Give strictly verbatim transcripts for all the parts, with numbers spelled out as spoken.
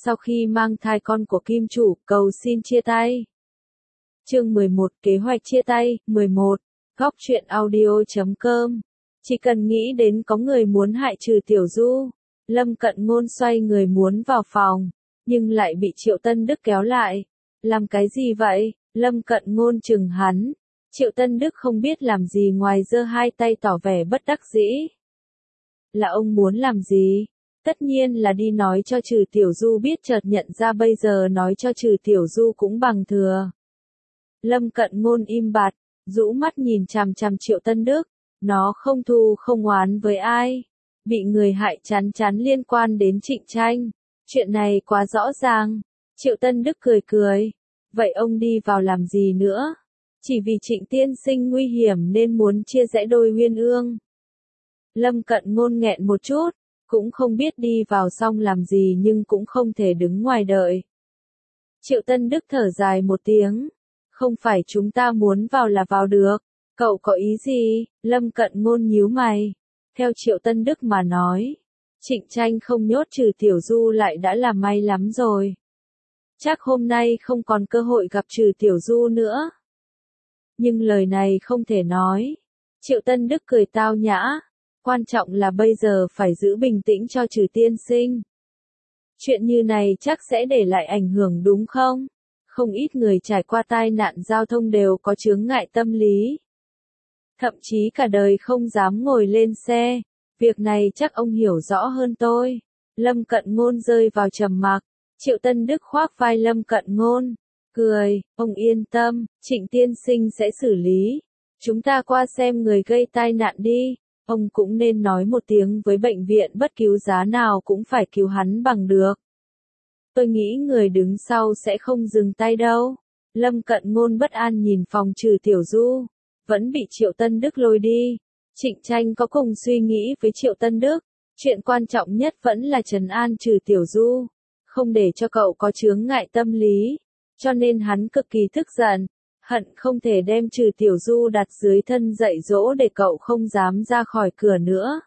sau khi mang thai con của kim chủ, cầu xin chia tay. Chương mười một, kế hoạch chia tay. mười một. Góc truyện audio chấm com. Chỉ cần nghĩ đến có người muốn hại Trừ Tiểu Du, Lâm Cận Ngôn xoay người muốn vào phòng, nhưng lại bị Triệu Tân Đức kéo lại. Làm cái gì vậy? Lâm Cận Ngôn chừng hắn. Triệu Tân Đức không biết làm gì ngoài giơ hai tay tỏ vẻ bất đắc dĩ. Là ông muốn làm gì? Tất nhiên là đi nói cho Trừ Tiểu Du biết, chợt nhận ra bây giờ nói cho Trừ Tiểu Du cũng bằng thừa. Lâm Cận Ngôn im bặt, rũ mắt nhìn chằm chằm Triệu Tân Đức. Nó không thù không oán với ai. Bị người hại chán chán liên quan đến Trịnh Tranh. Chuyện này quá rõ ràng. Triệu Tân Đức cười cười. Vậy ông đi vào làm gì nữa? Chỉ vì Trịnh tiên sinh nguy hiểm nên muốn chia rẽ đôi uyên ương. Lâm Cận Ngôn nghẹn một chút, cũng không biết đi vào xong làm gì nhưng cũng không thể đứng ngoài đợi. Triệu Tân Đức thở dài một tiếng. Không phải chúng ta muốn vào là vào được. Cậu có ý gì? Lâm Cận Ngôn nhíu mày. Theo Triệu Tân Đức mà nói, Trịnh Tranh không nhốt Trừ Tiểu Du lại đã là may lắm rồi. Chắc hôm nay không còn cơ hội gặp Trừ Tiểu Du nữa. Nhưng lời này không thể nói. Triệu Tân Đức cười tao nhã. Quan trọng là bây giờ phải giữ bình tĩnh cho Trừ tiên sinh. Chuyện như này chắc sẽ để lại ảnh hưởng đúng không? Không ít người trải qua tai nạn giao thông đều có chướng ngại tâm lý. Thậm chí cả đời không dám ngồi lên xe. Việc này chắc ông hiểu rõ hơn tôi. Lâm Cận Ngôn rơi vào trầm mặc. Triệu Tân Đức khoác vai Lâm Cận Ngôn. Cười, ông yên tâm, Trịnh tiên sinh sẽ xử lý. Chúng ta qua xem người gây tai nạn đi. Ông cũng nên nói một tiếng với bệnh viện, bất cứu giá nào cũng phải cứu hắn bằng được. Tôi nghĩ người đứng sau sẽ không dừng tay đâu. Lâm Cận Ngôn bất an nhìn phòng Trừ Tiểu Du. Vẫn bị Triệu Tân Đức lôi đi. Trịnh Tranh có cùng suy nghĩ với Triệu Tân Đức. Chuyện quan trọng nhất vẫn là trấn an Trừ Tiểu Du. Không để cho cậu có chướng ngại tâm lý. Cho nên hắn cực kỳ tức giận. Hận không thể đem Trừ Tiểu Du đặt dưới thân dạy dỗ để cậu không dám ra khỏi cửa nữa.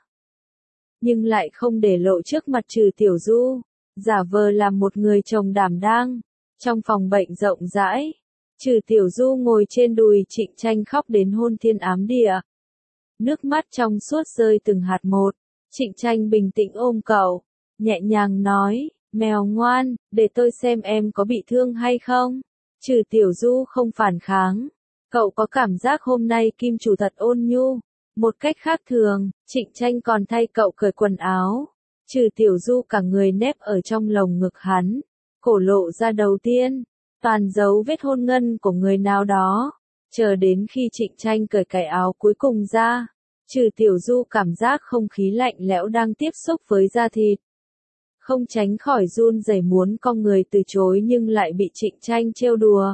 Nhưng lại không để lộ trước mặt Trừ Tiểu Du. Giả vờ làm một người chồng đảm đang. Trong phòng bệnh rộng rãi, Trừ Tiểu Du ngồi trên đùi Trịnh Tranh khóc đến hôn thiên ám địa. Nước mắt trong suốt rơi từng hạt một. Trịnh Tranh bình tĩnh ôm cậu, nhẹ nhàng nói, mèo ngoan, để tôi xem em có bị thương hay không. Trừ Tiểu Du không phản kháng. Cậu có cảm giác hôm nay kim chủ thật ôn nhu. Một cách khác thường, Trịnh Tranh còn thay cậu cởi quần áo. Trừ Tiểu Du cả người nép ở trong lồng ngực hắn. Cổ lộ ra đầu tiên. Toàn dấu vết hôn ngân của người nào đó. Chờ đến khi Trịnh Tranh cởi cái áo cuối cùng ra. Trừ Tiểu Du cảm giác không khí lạnh lẽo đang tiếp xúc với da thịt. Không tránh khỏi run rẩy muốn con người từ chối nhưng lại bị Trịnh Tranh trêu đùa.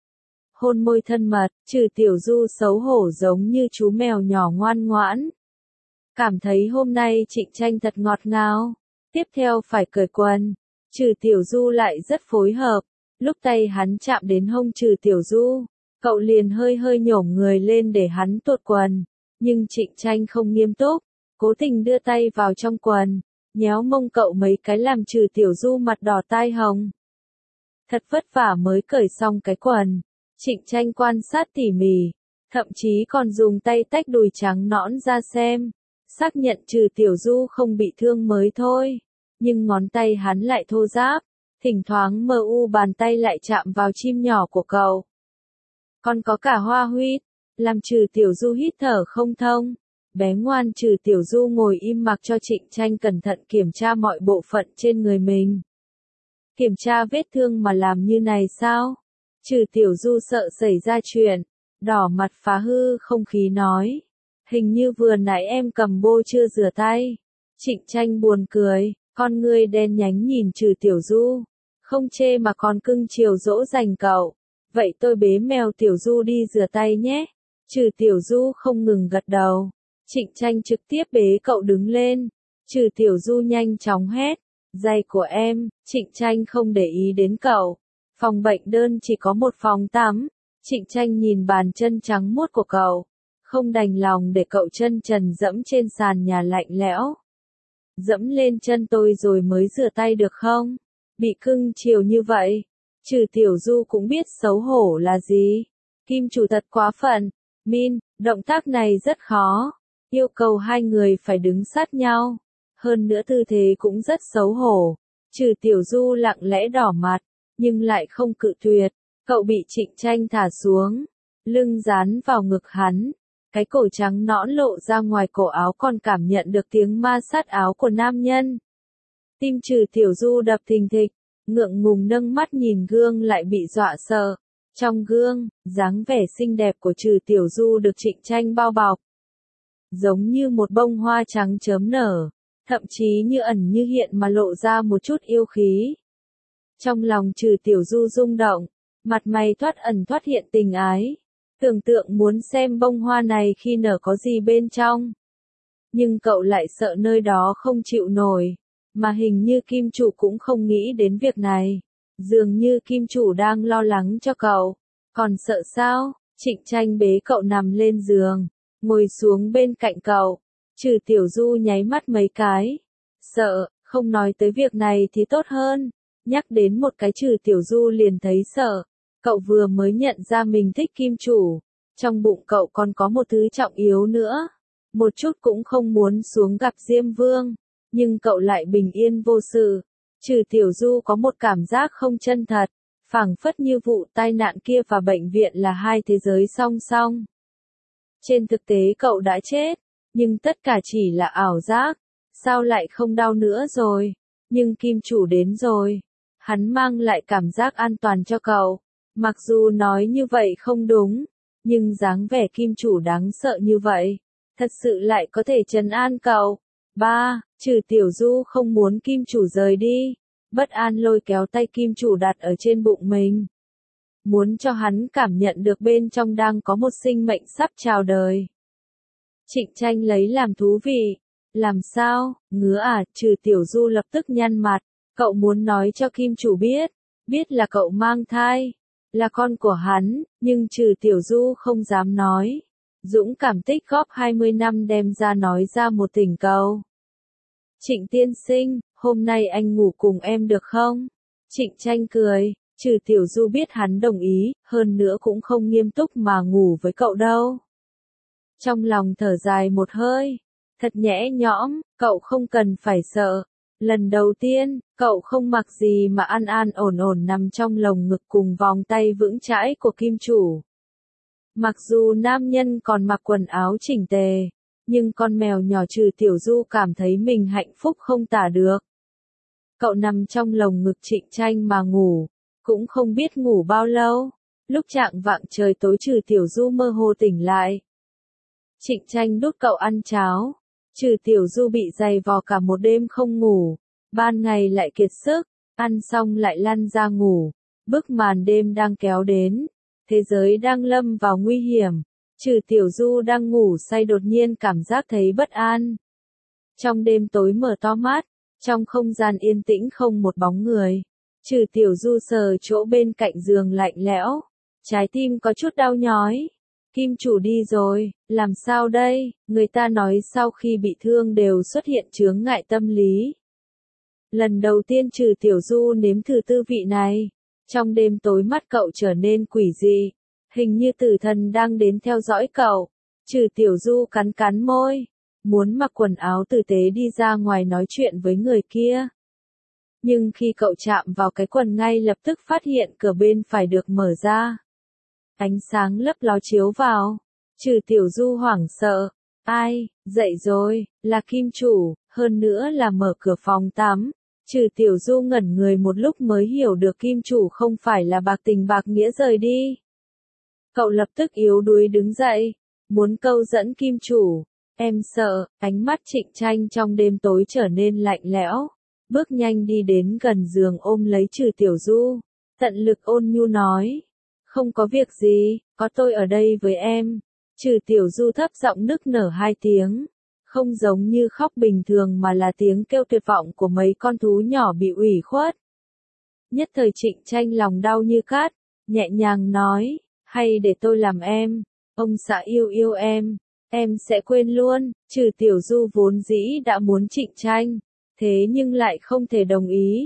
Hôn môi thân mật, Trừ Tiểu Du xấu hổ giống như chú mèo nhỏ ngoan ngoãn. Cảm thấy hôm nay Trịnh Tranh thật ngọt ngào. Tiếp theo phải cởi quần. Trừ Tiểu Du lại rất phối hợp. Lúc tay hắn chạm đến hông Trừ Tiểu Du, cậu liền hơi hơi nhổm người lên để hắn tuột quần. Nhưng Trịnh Tranh không nghiêm túc, cố tình đưa tay vào trong quần, nhéo mông cậu mấy cái làm Trừ Tiểu Du mặt đỏ tai hồng. Thật vất vả mới cởi xong cái quần. Trịnh Tranh quan sát tỉ mỉ, thậm chí còn dùng tay tách đùi trắng nõn ra xem, xác nhận Trừ Tiểu Du không bị thương mới thôi. Nhưng ngón tay hắn lại thô ráp, thỉnh thoảng mờ u bàn tay lại chạm vào chim nhỏ của cậu. Còn có cả hoa huyết, làm Trừ Tiểu Du hít thở không thông. Bé ngoan Trừ Tiểu Du ngồi im mặc cho Trịnh Tranh cẩn thận kiểm tra mọi bộ phận trên người mình. Kiểm tra vết thương mà làm như này sao? Trừ Tiểu Du sợ xảy ra chuyện, đỏ mặt phá hư không khí nói. Hình như vừa nãy em cầm bô chưa rửa tay. Trịnh Tranh buồn cười, con ngươi đen nhánh nhìn Trừ Tiểu Du. Không chê mà còn cưng chiều dỗ dành cậu. Vậy tôi bế mèo Tiểu Du đi rửa tay nhé. Trừ Tiểu Du không ngừng gật đầu. Trịnh Tranh trực tiếp bế cậu đứng lên. Trừ Tiểu Du nhanh chóng hét. Giày của em. Trịnh Tranh không để ý đến cậu. Phòng bệnh đơn chỉ có một phòng tắm. Trịnh Tranh nhìn bàn chân trắng muốt của cậu. Không đành lòng để cậu chân trần dẫm trên sàn nhà lạnh lẽo. Dẫm lên chân tôi rồi mới rửa tay được không? bị cưng chiều như vậy. Trừ Tiểu Du cũng biết xấu hổ là gì. Kim chủ thật quá phận. Min, động tác này rất khó. Yêu cầu hai người phải đứng sát nhau. Hơn nữa tư thế cũng rất xấu hổ. Trừ Tiểu Du lặng lẽ đỏ mặt, nhưng lại không cự tuyệt. Cậu bị Trịnh Tranh thả xuống, lưng dán vào ngực hắn. Cái cổ trắng nõn lộ ra ngoài cổ áo còn cảm nhận được tiếng ma sát áo của nam nhân. Tim Trừ Tiểu Du đập thình thịch, ngượng ngùng nâng mắt nhìn gương lại bị dọa sợ. Trong gương, dáng vẻ xinh đẹp của Trừ Tiểu Du được Trịnh Tranh bao bọc. Giống như một bông hoa trắng chớm nở, thậm chí như ẩn như hiện mà lộ ra một chút yêu khí. Trong lòng Trừ Tiểu Du rung động, mặt mày thoát ẩn thoát hiện tình ái. Tưởng tượng muốn xem bông hoa này khi nở có gì bên trong. Nhưng cậu lại sợ nơi đó không chịu nổi, mà hình như Kim chủ cũng không nghĩ đến việc này. Dường như Kim chủ đang lo lắng cho cậu. Còn sợ sao? Trịnh Tranh bế cậu nằm lên giường, ngồi xuống bên cạnh cậu. Trừ Tiểu Du nháy mắt mấy cái. Sợ, không nói tới việc này thì tốt hơn. Nhắc đến một cái Trừ Tiểu Du liền thấy sợ. Cậu vừa mới nhận ra mình thích Kim chủ. Trong bụng cậu còn có một thứ trọng yếu nữa. Một chút cũng không muốn xuống gặp Diêm Vương. Nhưng cậu lại bình yên vô sự. Trừ Tiểu Du có một cảm giác không chân thật. Phảng phất như vụ tai nạn kia và bệnh viện là hai thế giới song song. Trên thực tế cậu đã chết. Nhưng tất cả chỉ là ảo giác. Sao lại không đau nữa rồi? Nhưng Kim chủ đến rồi. Hắn mang lại cảm giác an toàn cho cậu. Mặc dù nói như vậy không đúng, nhưng dáng vẻ Kim chủ đáng sợ như vậy, thật sự lại có thể trấn an cậu. Ba, Trừ Tiểu Du không muốn Kim chủ rời đi, bất an lôi kéo tay Kim chủ đặt ở trên bụng mình. Muốn cho hắn cảm nhận được bên trong đang có một sinh mệnh sắp chào đời. Trịnh Tranh lấy làm thú vị. Làm sao, ngứa à? Trừ Tiểu Du lập tức nhăn mặt. Cậu muốn nói cho Kim chủ biết, biết là cậu mang thai, là con của hắn, nhưng Trừ Tiểu Du không dám nói. Dũng cảm tích góp hai mươi năm đem ra nói ra một tình cầu. Trịnh tiên sinh, hôm nay anh ngủ cùng em được không? Trịnh Tranh cười. Trừ Tiểu Du biết hắn đồng ý, hơn nữa cũng không nghiêm túc mà ngủ với cậu đâu. Trong lòng thở dài một hơi, thật nhẹ nhõm, cậu không cần phải sợ. Lần đầu tiên, cậu không mặc gì mà an an ổn ổn nằm trong lồng ngực cùng vòng tay vững chãi của Kim chủ. Mặc dù nam nhân còn mặc quần áo chỉnh tề, nhưng con mèo nhỏ Trừ Tiểu Du cảm thấy mình hạnh phúc không tả được. Cậu nằm trong lồng ngực Trịnh Tranh mà ngủ, cũng không biết ngủ bao lâu. Lúc chạng vạng trời tối Trừ Tiểu Du mơ hồ tỉnh lại. Trịnh Tranh đút cậu ăn cháo. Trừ Tiểu Du bị dày vò cả một đêm không ngủ, ban ngày lại kiệt sức, ăn xong lại lăn ra ngủ. Bức màn đêm đang kéo đến, thế giới đang lâm vào nguy hiểm. Trừ Tiểu Du đang ngủ say đột nhiên cảm giác thấy bất an. Trong đêm tối mở to mắt, trong không gian yên tĩnh không một bóng người. Trừ Tiểu Du sờ chỗ bên cạnh giường lạnh lẽo, trái tim có chút đau nhói. Kim chủ đi rồi, làm sao đây? Người ta nói sau khi bị thương đều xuất hiện chướng ngại tâm lý. Lần đầu tiên Trừ Tiểu Du nếm thử tư vị này. Trong đêm tối mắt cậu trở nên quỷ dị. Hình như tử thần đang đến theo dõi cậu. Trừ Tiểu Du cắn cắn môi. Muốn mặc quần áo tử tế đi ra ngoài nói chuyện với người kia. Nhưng khi cậu chạm vào cái quần ngay lập tức phát hiện cửa bên phải được mở ra. Ánh sáng lấp ló chiếu vào. Trừ Tiểu Du hoảng sợ. Ai, dậy rồi, là Kim chủ, hơn nữa là mở cửa phòng tắm. Trừ Tiểu Du ngẩn người một lúc mới hiểu được Kim chủ không phải là bạc tình bạc nghĩa rời đi. Cậu lập tức yếu đuối đứng dậy, muốn câu dẫn Kim chủ. Em sợ, ánh mắt Trịnh Tranh trong đêm tối trở nên lạnh lẽo. Bước nhanh đi đến gần giường ôm lấy Trừ Tiểu Du. Tận lực ôn nhu nói. Không có việc gì, có tôi ở đây với em. Trừ Tiểu Du thấp giọng nức nở hai tiếng. Không giống như khóc bình thường mà là tiếng kêu tuyệt vọng của mấy con thú nhỏ bị ủy khuất. Nhất thời Trịnh Tranh lòng đau như cát, nhẹ nhàng nói, hay để tôi làm em, ông xã yêu yêu em, em sẽ quên luôn. Trừ Tiểu Du vốn dĩ đã muốn Trịnh Tranh, thế nhưng lại không thể đồng ý.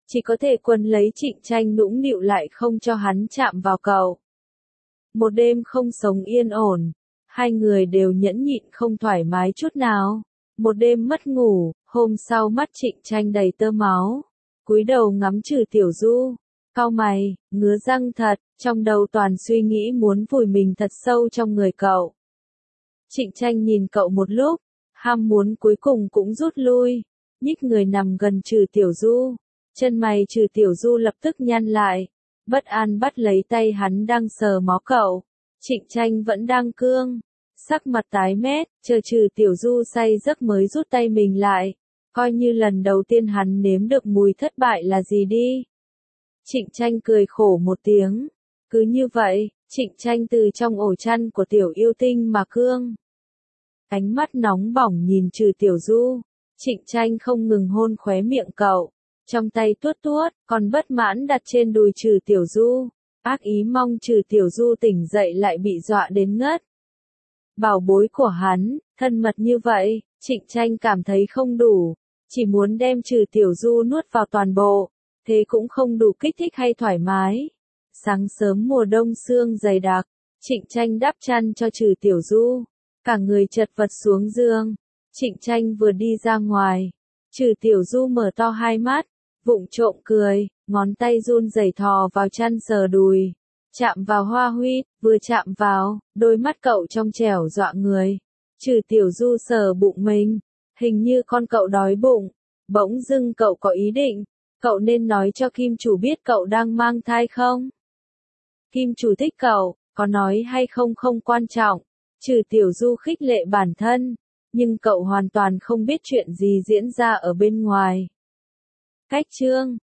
chỉ có thể quấn lấy Trịnh Tranh nũng nịu lại không cho hắn chạm vào cậu. Một đêm không sống yên ổn, hai người đều nhẫn nhịn không thoải mái chút nào. Một đêm mất ngủ, hôm sau mắt Trịnh Tranh đầy tơ máu, cúi đầu ngắm Trừ Tiểu Du, cau mày, ngứa răng thật, trong đầu toàn suy nghĩ muốn vùi mình thật sâu trong người cậu. Trịnh Tranh nhìn cậu một lúc, ham muốn cuối cùng cũng rút lui, nhích người nằm gần Trừ Tiểu Du, chân mày Trừ Tiểu Du lập tức nhăn lại, bất an bắt lấy tay hắn đang sờ mó cậu. Trịnh Tranh vẫn đang cương, sắc mặt tái mét, chờ Trừ Tiểu Du say giấc mới rút tay mình lại, coi như lần đầu tiên hắn nếm được mùi thất bại là gì đi. Trịnh Tranh cười khổ một tiếng, cứ như vậy, Trịnh Tranh từ trong ổ chăn của Tiểu Yêu Tinh mà cương. Ánh mắt nóng bỏng nhìn Trừ Tiểu Du, Trịnh Tranh không ngừng hôn khóe miệng cậu, trong tay tuốt tuốt, còn bất mãn đặt trên đùi Trừ Tiểu Du, ác ý mong Trừ Tiểu Du tỉnh dậy lại bị dọa đến ngất. Bảo bối của hắn, thân mật như vậy, Trịnh Tranh cảm thấy không đủ, chỉ muốn đem Trừ Tiểu Du nuốt vào toàn bộ, thế cũng không đủ kích thích hay thoải mái. Sáng sớm mùa đông sương dày đặc, Trịnh Tranh đắp chăn cho Trừ Tiểu Du, cả người chật vật xuống giường. Trịnh Tranh vừa đi ra ngoài, Trừ Tiểu Du mở to hai mắt, vụng trộm cười, ngón tay run rẩy thò vào chăn sờ đùi, chạm vào hoa huy, vừa chạm vào, đôi mắt cậu trong trẻo dọa người. Trừ Tiểu Du sờ bụng mình, hình như con cậu đói bụng, bỗng dưng cậu có ý định, cậu nên nói cho Kim Chủ biết cậu đang mang thai không? Kim Chủ thích cậu, có nói hay không không quan trọng. Trừ Tiểu Du khích lệ bản thân, nhưng cậu hoàn toàn không biết chuyện gì diễn ra ở bên ngoài. Cách chương